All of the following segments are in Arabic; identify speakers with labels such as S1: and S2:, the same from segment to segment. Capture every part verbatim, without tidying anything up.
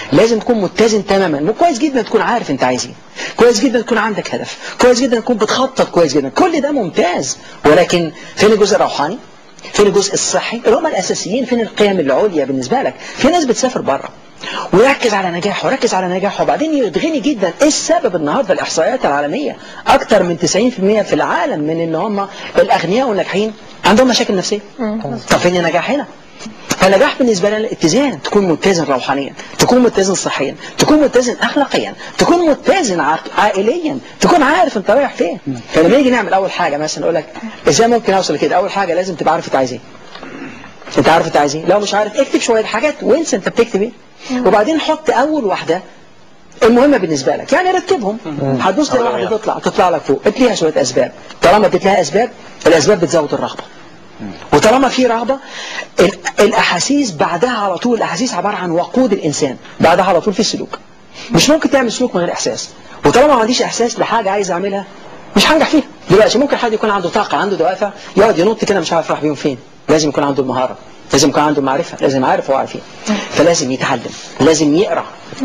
S1: لازم تكون متزن تماما. كويس جدا تكون عارف انت عايز ايه، كويس جدا تكون عندك هدف، كويس جدا تكون بتخطط كويس جدا، كل ده ممتاز. ولكن فين الجزء الروحاني؟ فين الجزء الصحي اللي هم الاساسيين؟ فين القيم العليا بالنسبه لك؟ في ناس بتسافر بره ويركز على نجاحه وركز على نجاحه وبعدين يتغني جدا. ايه السبب؟ النهارده الاحصائيات العالميه اكتر من تسعين في المية في العالم من ان هم الاغنياء والناجحين عندهم مشاكل نفسيه. طب فين النجاح هنا؟ فالنجاح بالنسبه لنا الاتزان، تكون متزن روحانيا، تكون متزن صحيا، تكون متزن اخلاقيا، تكون متزن عائليا، تكون عارف انت رايح فين. فلما نيجي نعمل اول حاجه مثلا اقول لك ازاي ممكن اوصل لكده؟ اول حاجه لازم تبقى عارف انت عايز ايه. انت عارف انت عايز ايه؟ لو مش عارف اكتب شويه حاجات وانسى انت بتكتب ايه، وبعدين حط اول واحده المهمه بالنسبه لك، يعني رتبهم. هتبص تلاقي واحده تطلع تطلع لك فوق، اديها شويه اسباب. طالما اديت لها اسباب، الاسباب بتزود الرغبه. وطالما في رغبه، الاحاسيس بعدها على طول، الاحاسيس عباره عن وقود الانسان، بعدها على طول في السلوك. مش ممكن تعمل سلوك من غير احساس، وطالما ما عنديش احساس لحاجه عايز اعملها مش هنجح فيها. دلوقتي ممكن حد يكون عنده طاقه، عنده دوافع، يقعد ينط كده مش عارف راح بيهم فين. لازم يكون عنده المهاره، لازم يكون عنده معرفه، لازم عارف هو عارف ايه. فلازم يتعلم، لازم يقرا،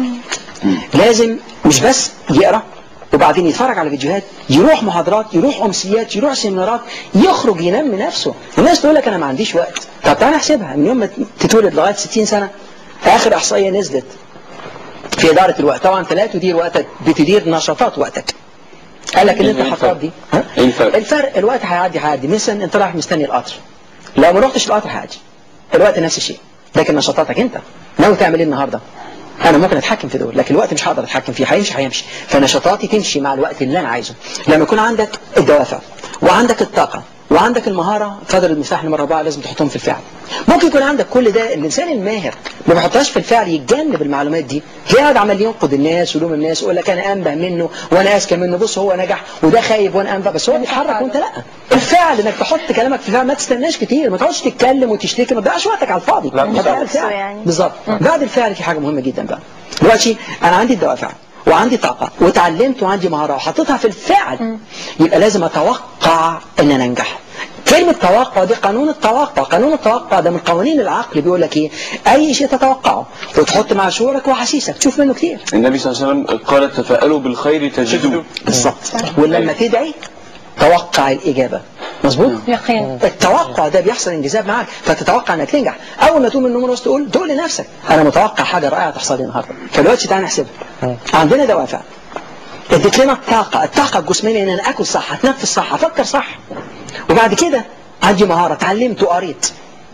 S1: لازم مش بس يقرا وبعدين يتفرج على فيديوهات، يروح محاضرات، يروح امسيات، يروح سيمينارات، يخرج ينمي نفسه. الناس تقول لك انا ما عنديش وقت. طب تعالى نحسبها، من يوم ما تتولد لغايه ستين سنه اخر احصائيه نزلت في اداره الوقت. طبعا انت لا تدير وقتك، بتدير نشاطات وقتك. قال لك ان انت حطات دي ها؟ الفرق الفرق الوقت هيعدي هيعدي. مثلا انت رايح مستني القطر، لو ما رحتش القطر هيعدي. الوقت نفس الشيء، لكن نشاطاتك انت ناوي تعمل ايه النهارده؟ انا ممكن اتحكم في دول، لكن الوقت مش هقدر اتحكم فيه، هيمشي هيمشي. فنشاطاتي تمشي مع الوقت اللي انا عايزه. لما يكون عندك الدوافع وعندك الطاقه وعندك المهاره، فضل المفتاح نمره اربعه لازم تحطهم في الفعل. ممكن يكون عندك كل ده، الانسان الماهر ما بيحطهاش في الفعل، يتجنب المعلومات دي، قاعد عمال ينقد الناس ويلوم الناس ويقول لك انا انبه منه وانا اذكى منه، بص هو نجح وده خايب وانا انبه، بس هو بيتحرك وانت لا. الفعل انك تحط كلامك في الفعل، ما تستناش كتير، ما تقعدش تتكلم وتشتكي، ما تضيعش وقتك على الفاضي. بعد الفعل يعني. بالظبط. بعد الفعل في حاجه مهمه جدا بقى. دلوقتي انا عندي الدوافع وعندي طاقه وتعلمت وعندي مهاره وحطيتها في الفعل، يبقى لازم اتوقع ان انا انجح. كلمة توقع دي قانون التوقع، قانون التوقع ده من قوانين العقل، بيقول لك ايه؟ اي شيء تتوقعه وتحط مع شعورك وحسيسك تشوف منه كتير.
S2: النبي صلى الله عليه وسلم قال تفاءلوا بالخير تجدوه.
S1: بالظبط. ولما تدعي توقع الاجابه. مظبوط؟
S3: يقين.
S1: التوقع ده بيحصل انجذاب معاك، فتتوقع انك تنجح. اول ما تقوم من النوم تقول تقول لنفسك انا متوقع حاجه رائعه تحصل لي النهارده. فدلوقتي تعالى نحسبها. عندنا دوافع اديت لنا الطاقه، الطاقه الجسمانيه ان انا اكل صح، اتنفس صح، افكر صح. وبعد كده عندي مهاره، اتعلمت وقريت.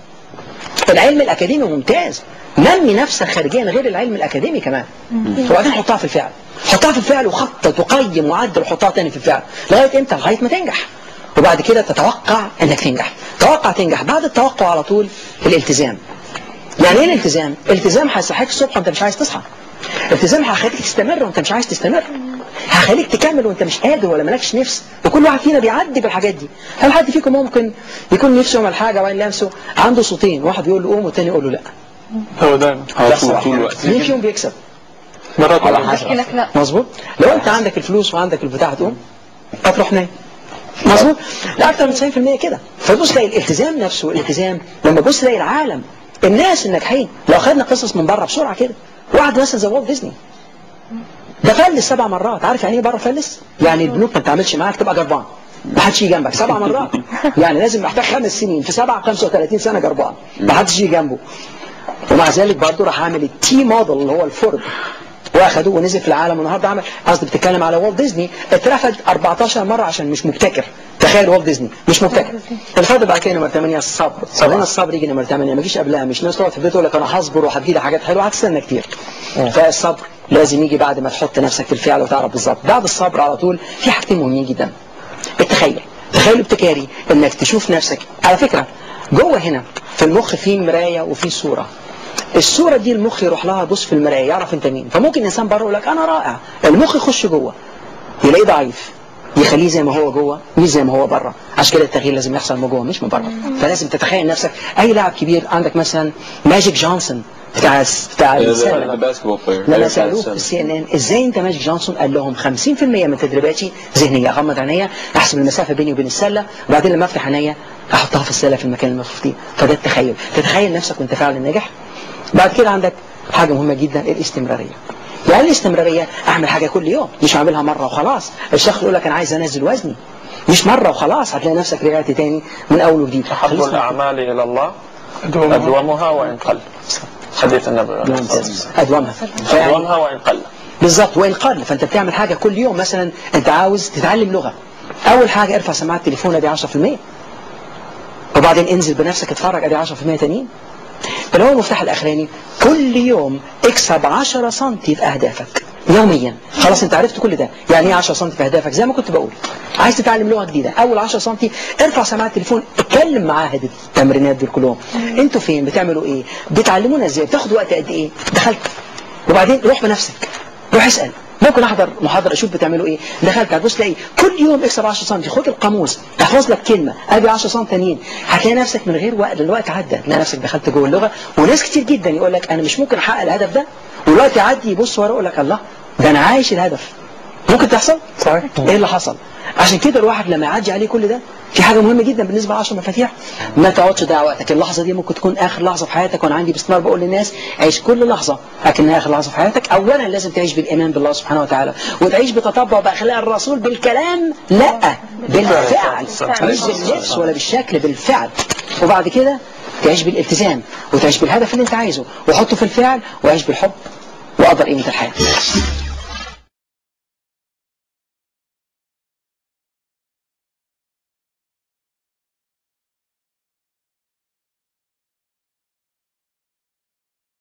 S1: العلم الاكاديمي ممتاز، نمي نفسك خارجيا غير العلم الاكاديمي كمان. وبعدين حطها في الفعل، حطها في الفعل وخطط وقيم وعدل وحطها تاني في الفعل لغايه امتى؟ لغايه ما تنجح. وبعد كده تتوقع انك تنجح، توقع تنجح. بعد التوقع على طول الالتزام. يعني ايه الالتزام؟ الالتزام هيصحيك الصبح وانت مش عايز تصحى. الالتزام هيخليك تستمر وانت مش عايز تستمر. هخليك تكمل وانت مش قادر ولا مالكش نفس. وكل واحد فينا بيعدي بالحاجات دي. هل حد فيكم ممكن يكون نفسه يعمل حاجه وين لامسه عنده صوتين، واحد يقول له قوم والتاني يقول له لا؟
S2: هو دايما طول الوقت.
S1: مين فيهم بيكسب؟
S2: مرات
S1: على حسب. مظبوط. لو انت عندك الفلوس وعندك البتاع هتقوم هتروح نايم. مظبوط. لا اكتر من تسعين في المية كده. فتبص تلاقي الالتزام نفسه، الالتزام لما تبص تلاقي العالم، الناس الناجحين، لو خدنا قصص من بره بسرعه كده، واحد مثلا زي والت ديزني ده فلس سبع مرات. عارف يعني ايه بره فلس؟ يعني البنوك ما بتعملش معاك تبقى جربان، ما حدش يجي جنبك سبع مرات. يعني لازم محتاج خمس سنين في سبعة خمسة وثلاثين سنه جربان، ما حدش يجي جنبه. ومع ذلك برضه راح عامل التي موديل اللي هو الفورد، واخدوه ونزل في العالم. والنهارده عمل، قصدي بتتكلم على والت ديزني، اترفض أربعتاشر مره عشان مش مبتكر. تخيل والت ديزني مش مبتكر. الفضل بعد كده نمره ثمانية الصبر. صدقنا الصبر يجي نمره ثمانية، ما يجيش قبلها. مش ناس تقعد في البيت تقول لك انا هصبر وهتجي لي حاجات حلوه، هتستنى كتير. فالصبر لازم يجي بعد ما تحط نفسك في الفعل وتعرف بالظبط. بعد الصبر على طول في حاجتين مهمين جدا. التخيل، تخيل ابتكاري، انك تشوف نفسك. على فكره جوه هنا في المخ في مرايه وفي صوره. الصورة دي المخ يروح لها يبص في المراية يعرف انت مين. فممكن انسان بره يقول لك انا رائع، المخ يخش جوه يلاقيه ضعيف، يخليه زي ما هو جوه مش زي ما هو بره. عشان كده التغيير لازم يحصل من جوه مش من بره. فلازم تتخيل نفسك اي لاعب كبير. عندك مثلا ماجيك جونسون بتاع بتاع السله، لما سالوه في السي ان ان ازاي انت ماجيك جونسون، قال لهم خمسين في المية من تدريباتي ذهنيه، اغمض عينيا احسب المسافه بيني وبين السله، وبعدين لما افتح عينيا احطها في السله في المكان المفروض فيه. فده التخيل، تتخيل نفسك وانت فعلا ناجح. بعد كده عندك حاجة مهمة جدا الاستمرارية. يعني الاستمرارية اعمل حاجة كل يوم، مش اعملها مرة وخلاص. الشخص يقول لك انا عايز انزل وزني، مش مرة وخلاص هتلاقي نفسك رجعت تاني من اول وجديد.
S3: أحب الأعمال إلى الله أدومها وإن قل. حديث النبي
S1: أدومها
S3: أدومها وإن قل.
S1: بالظبط، وإن قل. فأنت بتعمل حاجة كل يوم. مثلا أنت عاوز تتعلم لغة، أول حاجة ارفع سماعة التليفون أدي عشرة في المية، وبعدين انزل بنفسك اتفرج أدي عشرة في المية تانيين. فلو هو المفتاح الأخراني كل يوم اكسب عشرة سنتي في أهدافك يوميا. خلاص انت عرفت كل ده. يعني ايه عشرة سنتي في أهدافك؟ زي ما كنت بقول، عايز تتعلم لغة جديدة، أول عشرة سنتي ارفع سماعة التليفون، اتكلم معاهد التمرينات دول كلهم. انتوا فين؟ بتعملوا ايه؟ بتعلمونا ازاي؟ بتاخد وقت قد ايه؟ دخلت، وبعدين روح بنفسك، روح اسأل. ممكن احضر محاضرة اشوف بتعملوا ايه. دخلت هتبص تلاقي كل يوم اكسب عشرة سنتي. خد القاموس احفظ لك كلمة ادي عشرة سنتي تانيين. هتلاقي نفسك من غير وقت، الوقت عدى، تلاقي نفسك دخلت جوه اللغة. وناس كتير جدا يقول لك انا مش ممكن احقق الهدف ده، والوقت يعدي يبص ورا يقول لك الله ده انا عايش الهدف. ممكن تحصل؟ صحيح. ايه اللي حصل؟ عشان كده الواحد لما يعدي عليه كل ده في حاجة مهمة جدا بالنسبة لعشر مفاتيح. ما تقعدش تضيع وقتك. اللحظة دي ممكن تكون آخر لحظة في حياتك. وأنا عندي باستمرار بقول للناس عيش كل لحظة لكنها آخر لحظة في حياتك. أولا لازم تعيش بالإيمان بالله سبحانه وتعالى، وتعيش بتطبع بأخلاق الرسول بالكلام، لا بالفعل، مش باللبس ولا بالشكل، بالفعل. وبعد كده تعيش بالالتزام، وتعيش بالهدف اللي انت عايزه، وحطه في الفعل، وعيش بالحب وقدر قيمة الحياة.